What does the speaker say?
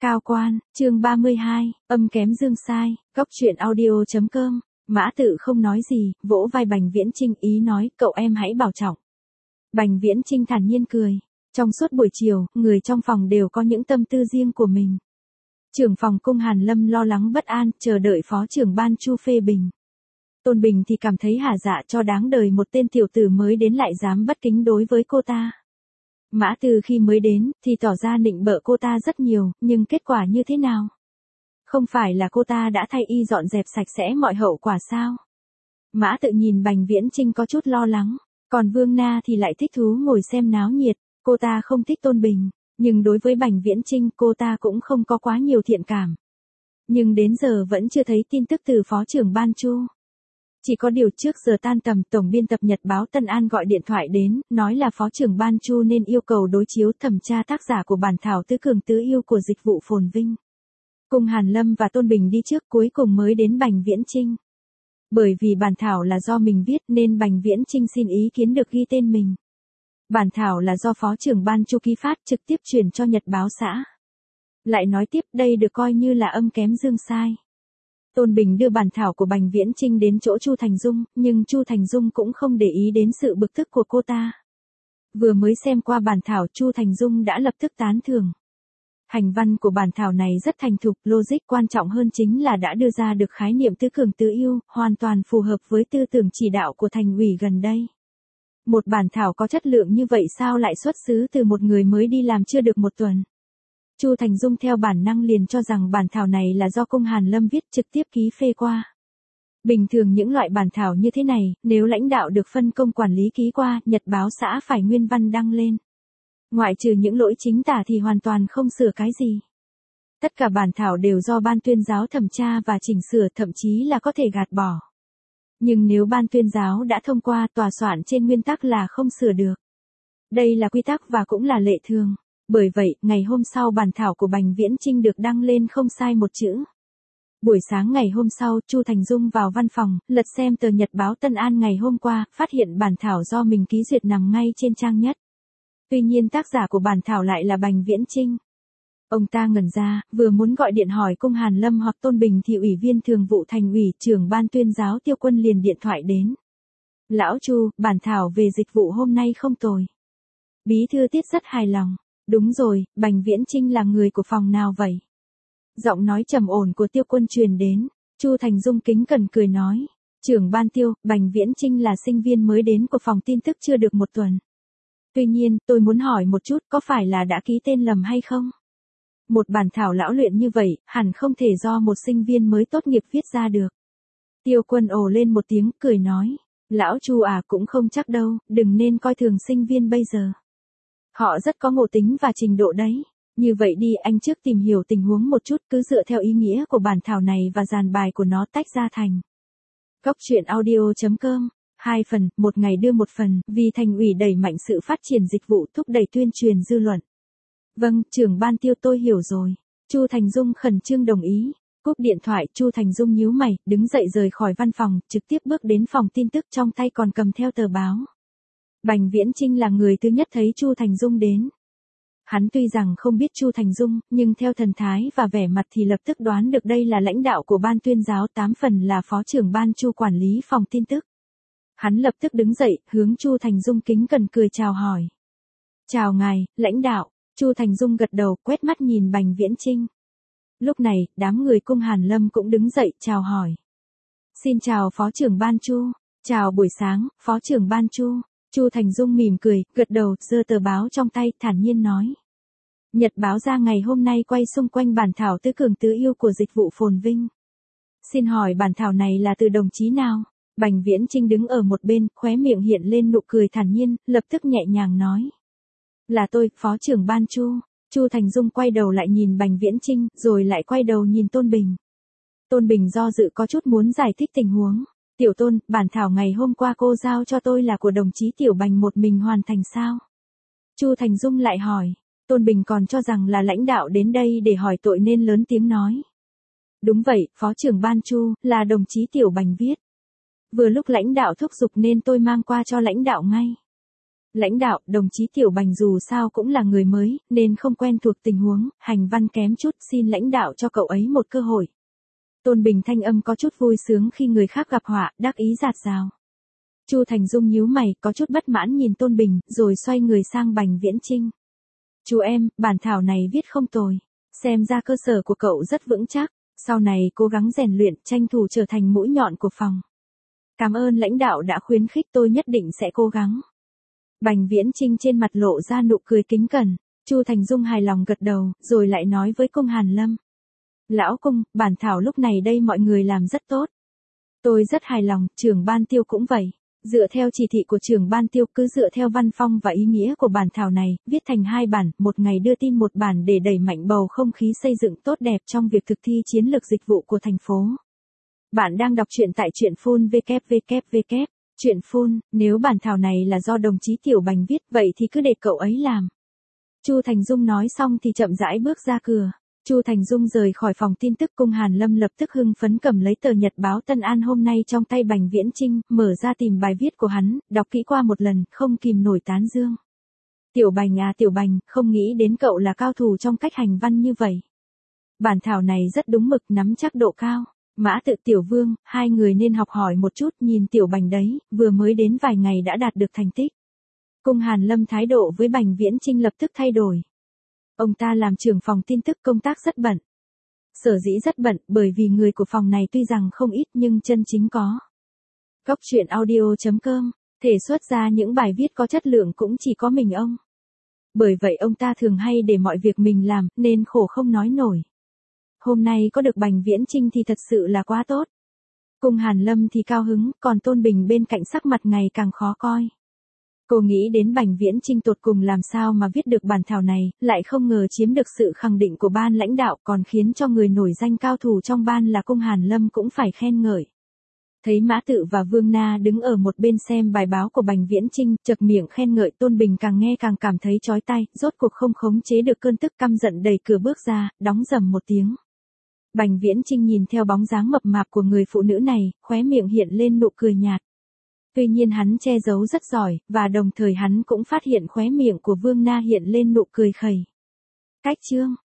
Cao quan, chương 32, âm kém dương sai, góc truyện audio.com, Mã Tự không nói gì, vỗ vai Bành Viễn Chinh ý nói, cậu em hãy bảo trọng. Bành Viễn Chinh thản nhiên cười. Trong suốt buổi chiều, người trong phòng đều có những tâm tư riêng của mình. Trưởng phòng Cung Hàn Lâm lo lắng bất an, chờ đợi phó trưởng ban Chu phê bình. Tôn Bình thì cảm thấy hả dạ cho đáng đời một tên tiểu tử mới đến lại dám bất kính đối với cô ta. Mã Từ khi mới đến, thì tỏ ra nịnh bợ cô ta rất nhiều, nhưng kết quả như thế nào? Không phải là cô ta đã thay y dọn dẹp sạch sẽ mọi hậu quả sao? Mã Tự nhìn Bành Viễn Chinh có chút lo lắng, còn Vương Na thì lại thích thú ngồi xem náo nhiệt, cô ta không thích Tôn Bình, nhưng đối với Bành Viễn Chinh cô ta cũng không có quá nhiều thiện cảm. Nhưng đến giờ vẫn chưa thấy tin tức từ phó trưởng ban Chu. Chỉ có điều trước giờ tan tầm, tổng biên tập nhật báo Tân An gọi điện thoại đến, nói là phó trưởng ban Chu nên yêu cầu đối chiếu thẩm tra tác giả của bản thảo Tứ Cường Tứ Yêu của Dịch vụ Phồn Vinh. Cung Hàn Lâm và Tôn Bình đi trước, cuối cùng mới đến Bành Viễn Chinh. Bởi vì bản thảo là do mình viết nên Bành Viễn Chinh xin ý kiến được ghi tên mình. Bản thảo là do phó trưởng ban Chu ký phát trực tiếp chuyển cho nhật báo xã. Lại nói tiếp, đây được coi như là âm kém dương sai. Tôn Bình đưa bản thảo của Bành Viễn Chinh đến chỗ Chu Thành Dung, nhưng Chu Thành Dung cũng không để ý đến sự bực tức của cô ta. Vừa mới xem qua bản thảo, Chu Thành Dung đã lập tức tán thưởng. Hành văn của bản thảo này rất thành thục, logic, quan trọng hơn chính là đã đưa ra được khái niệm tứ cường tứ yêu, hoàn toàn phù hợp với tư tưởng chỉ đạo của thành ủy gần đây. Một bản thảo có chất lượng như vậy sao lại xuất xứ từ một người mới đi làm chưa được một tuần? Chu Thành Dung theo bản năng liền cho rằng bản thảo này là do Cung Hàn Lâm viết trực tiếp ký phê qua. Bình thường những loại bản thảo như thế này, nếu lãnh đạo được phân công quản lý ký qua, nhật báo xã phải nguyên văn đăng lên. Ngoại trừ những lỗi chính tả thì hoàn toàn không sửa cái gì. Tất cả bản thảo đều do ban tuyên giáo thẩm tra và chỉnh sửa, thậm chí là có thể gạt bỏ. Nhưng nếu ban tuyên giáo đã thông qua, tòa soạn trên nguyên tắc là không sửa được. Đây là quy tắc và cũng là lệ thường. Bởi vậy, ngày hôm sau bản thảo của Bành Viễn Chinh được đăng lên không sai một chữ. Buổi sáng ngày hôm sau, Chu Thành Dung vào văn phòng, lật xem tờ nhật báo Tân An ngày hôm qua, phát hiện bản thảo do mình ký duyệt nằm ngay trên trang nhất. Tuy nhiên tác giả của bản thảo lại là Bành Viễn Chinh. Ông ta ngẩn ra, vừa muốn gọi điện hỏi Cung Hàn Lâm hoặc Tôn Bình thì Ủy viên Thường vụ Thành ủy, trưởng ban tuyên giáo Tiêu Quân liền điện thoại đến. Lão Chu, bản thảo về dịch vụ hôm nay không tồi. Bí thư Tiết rất hài lòng. Đúng rồi, Bành Viễn Chinh là người của phòng nào vậy? Giọng nói trầm ổn của Tiêu Quân truyền đến. Chu Thành Dung kính cẩn cười nói. Trưởng ban Tiêu, Bành Viễn Chinh là sinh viên mới đến của phòng tin tức chưa được một tuần. Tuy nhiên, tôi muốn hỏi một chút, có phải là đã ký tên lầm hay không? Một bản thảo lão luyện như vậy, hẳn không thể do một sinh viên mới tốt nghiệp viết ra được. Tiêu Quân ồ lên một tiếng, cười nói. Lão Chu à, cũng không chắc đâu, đừng nên coi thường sinh viên bây giờ. Họ rất có ngộ tính và trình độ đấy. Như vậy đi, anh trước tìm hiểu tình huống một chút, cứ dựa theo ý nghĩa của bản thảo này và dàn bài của nó tách ra thành. Góc truyện audio.com, 2 phần, một ngày đưa một phần, vì thành ủy đẩy mạnh sự phát triển dịch vụ, thúc đẩy tuyên truyền dư luận. Vâng, trưởng ban Tiêu, tôi hiểu rồi. Chu Thành Dung khẩn trương đồng ý. Cúp điện thoại, Chu Thành Dung nhíu mày, đứng dậy rời khỏi văn phòng, trực tiếp bước đến phòng tin tức, trong tay còn cầm theo tờ báo. Bành Viễn Chinh là người thứ nhất thấy Chu Thành Dung đến. Hắn tuy rằng không biết Chu Thành Dung, nhưng theo thần thái và vẻ mặt thì lập tức đoán được đây là lãnh đạo của ban tuyên giáo, 8 phần là phó trưởng ban Chu quản lý phòng tin tức. Hắn lập tức đứng dậy, hướng Chu Thành Dung kính cẩn cười chào hỏi. Chào ngài, lãnh đạo. Chu Thành Dung gật đầu, quét mắt nhìn Bành Viễn Chinh. Lúc này, đám người Cung Hàn Lâm cũng đứng dậy, chào hỏi. Xin chào phó trưởng ban Chu. Chào buổi sáng, phó trưởng ban Chu. Chu Thành Dung mỉm cười, gật đầu, giơ tờ báo trong tay, thản nhiên nói. Nhật báo ra ngày hôm nay quay xung quanh bản thảo Tứ Cường Tứ Yêu của Dịch vụ Phồn Vinh. Xin hỏi bản thảo này là từ đồng chí nào? Bành Viễn Chinh đứng ở một bên, khóe miệng hiện lên nụ cười thản nhiên, lập tức nhẹ nhàng nói. Là tôi, phó trưởng ban Chu. Chu Thành Dung quay đầu lại nhìn Bành Viễn Chinh, rồi lại quay đầu nhìn Tôn Bình. Tôn Bình do dự có chút muốn giải thích tình huống. Tiểu Tôn, bản thảo ngày hôm qua cô giao cho tôi là của đồng chí Tiểu Bành một mình hoàn thành sao? Chu Thành Dung lại hỏi. Tôn Bình còn cho rằng là lãnh đạo đến đây để hỏi tội nên lớn tiếng nói. Đúng vậy, phó trưởng ban Chu, là đồng chí Tiểu Bành viết. Vừa lúc lãnh đạo thúc giục nên tôi mang qua cho lãnh đạo ngay. Lãnh đạo, đồng chí Tiểu Bành dù sao cũng là người mới, nên không quen thuộc tình huống, hành văn kém chút, xin lãnh đạo cho cậu ấy một cơ hội. Tôn Bình thanh âm có chút vui sướng khi người khác gặp họa, đắc ý rạt rào. Chu Thành Dung nhíu mày, có chút bất mãn nhìn Tôn Bình, rồi xoay người sang Bành Viễn Chinh. Chú em, bản thảo này viết không tồi. Xem ra cơ sở của cậu rất vững chắc, sau này cố gắng rèn luyện, tranh thủ trở thành mũi nhọn của phòng. Cảm ơn lãnh đạo đã khuyến khích, tôi nhất định sẽ cố gắng. Bành Viễn Chinh trên mặt lộ ra nụ cười kính cẩn, Chu Thành Dung hài lòng gật đầu, rồi lại nói với Cung Hàn Lâm. Lão Cung, bản thảo lúc này đây mọi người làm rất tốt. Tôi rất hài lòng, trưởng ban Tiêu cũng vậy. Dựa theo chỉ thị của trưởng ban Tiêu, cứ dựa theo văn phong và ý nghĩa của bản thảo này, viết thành 2 bản, một ngày đưa tin một bản để đẩy mạnh bầu không khí xây dựng tốt đẹp trong việc thực thi chiến lược dịch vụ của thành phố. Bạn đang đọc truyện tại truyện phun www. Truyện phun, nếu bản thảo này là do đồng chí Tiểu Bành viết, vậy thì cứ để cậu ấy làm. Chu Thành Dung nói xong thì chậm rãi bước ra cửa. Chu Thành Dung rời khỏi phòng tin tức, Cung Hàn Lâm lập tức hưng phấn cầm lấy tờ nhật báo Tân An hôm nay trong tay Bành Viễn Chinh, mở ra tìm bài viết của hắn, đọc kỹ qua một lần, không kìm nổi tán dương. Tiểu Bành à Tiểu Bành, không nghĩ đến cậu là cao thủ trong cách hành văn như vậy. Bản thảo này rất đúng mực, nắm chắc độ cao. Mã Tự, Tiểu Vương, hai người nên học hỏi một chút, nhìn Tiểu Bành đấy, vừa mới đến vài ngày đã đạt được thành tích. Cung Hàn Lâm thái độ với Bành Viễn Chinh lập tức thay đổi. Ông ta làm trưởng phòng tin tức, công tác rất bận. Sở dĩ rất bận, bởi vì người của phòng này tuy rằng không ít nhưng chân chính có. Góc truyện audio.com, thể xuất ra những bài viết có chất lượng cũng chỉ có mình ông. Bởi vậy ông ta thường hay để mọi việc mình làm, nên khổ không nói nổi. Hôm nay có được Bành Viễn Chinh thì thật sự là quá tốt. Cung Hàn Lâm thì cao hứng, còn Tôn Bình bên cạnh sắc mặt ngày càng khó coi. Cô nghĩ đến Bành Viễn Chinh tột cùng làm sao mà viết được bản thảo này, lại không ngờ chiếm được sự khẳng định của ban lãnh đạo, còn khiến cho người nổi danh cao thủ trong ban là Cung Hàn Lâm cũng phải khen ngợi. Thấy Mã Tự và Vương Na đứng ở một bên xem bài báo của Bành Viễn Chinh, chật miệng khen ngợi, Tôn Bình càng nghe càng cảm thấy chói tai, rốt cuộc không khống chế được cơn tức, căm giận đẩy cửa bước ra, đóng rầm một tiếng. Bành Viễn Chinh nhìn theo bóng dáng mập mạp của người phụ nữ này, khóe miệng hiện lên nụ cười nhạt. Tuy nhiên hắn che giấu rất giỏi, và đồng thời hắn cũng phát hiện khóe miệng của Vương Na hiện lên nụ cười khẩy. Cách chương